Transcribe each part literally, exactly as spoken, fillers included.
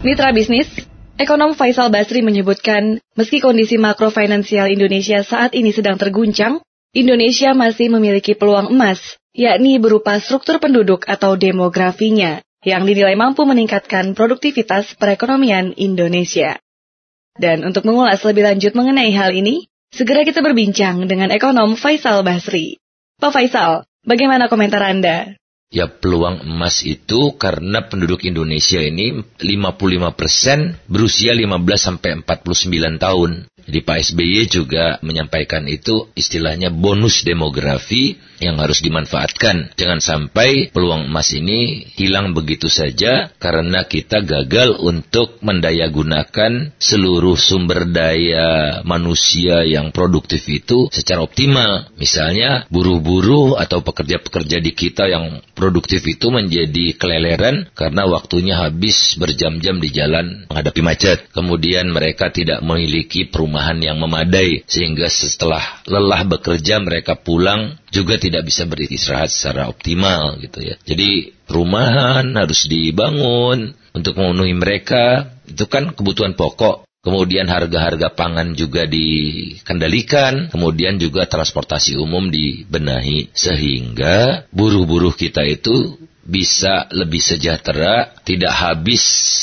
Mitra bisnis, ekonom Faisal Basri menyebutkan, meski kondisi makrofinansial Indonesia saat ini sedang terguncang, Indonesia masih memiliki peluang emas, yakni berupa struktur penduduk atau demografinya, yang dinilai mampu meningkatkan produktivitas perekonomian Indonesia. Dan untuk mengulas lebih lanjut mengenai hal ini, segera kita berbincang dengan ekonom Faisal Basri. Pak Faisal, bagaimana komentar Anda? Ya, peluang emas itu karena penduduk Indonesia ini lima puluh lima persen berusia lima belas sampai empat puluh sembilan tahun. Jadi Pak S B Y juga menyampaikan itu istilahnya bonus demografi yang harus dimanfaatkan. Jangan sampai peluang emas ini hilang begitu saja karena kita gagal untuk mendayagunakan seluruh sumber daya manusia yang produktif itu secara optimal. Misalnya buruh-buruh atau pekerja-pekerja di kita yang produktif itu menjadi keleleran karena waktunya habis berjam-jam di jalan menghadapi macet. Kemudian mereka tidak memiliki perumahan yang memadai sehingga setelah lelah bekerja mereka pulang juga tidak bisa beristirahat secara optimal gitu ya. Jadi perumahan harus dibangun untuk memenuhi mereka, itu kan kebutuhan pokok. Kemudian harga-harga pangan juga dikendalikan, kemudian juga transportasi umum dibenahi sehingga buruh-buruh kita itu bisa lebih sejahtera, tidak habis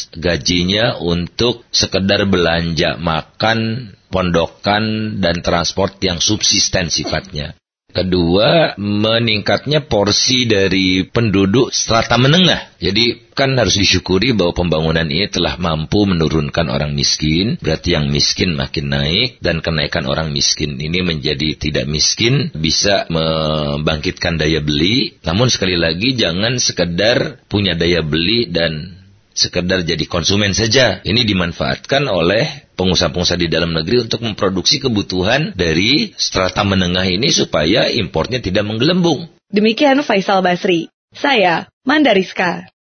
gajinya untuk sekedar belanja makan, pondokan, dan transport yang subsisten sifatnya. Kedua, meningkatnya porsi dari penduduk strata menengah. Jadi kan harus disyukuri bahwa pembangunan ini telah mampu menurunkan orang miskin. Berarti yang miskin makin naik dan kenaikan orang miskin ini menjadi tidak miskin. Bisa membangkitkan daya beli. Namun sekali lagi jangan sekedar punya daya beli dan sekedar jadi konsumen saja. Ini dimanfaatkan oleh pengusaha-pengusaha di dalam negeri untuk memproduksi kebutuhan dari strata menengah ini supaya importnya tidak menggelembung. Demikian Faisal Basri. Saya, Mandariska.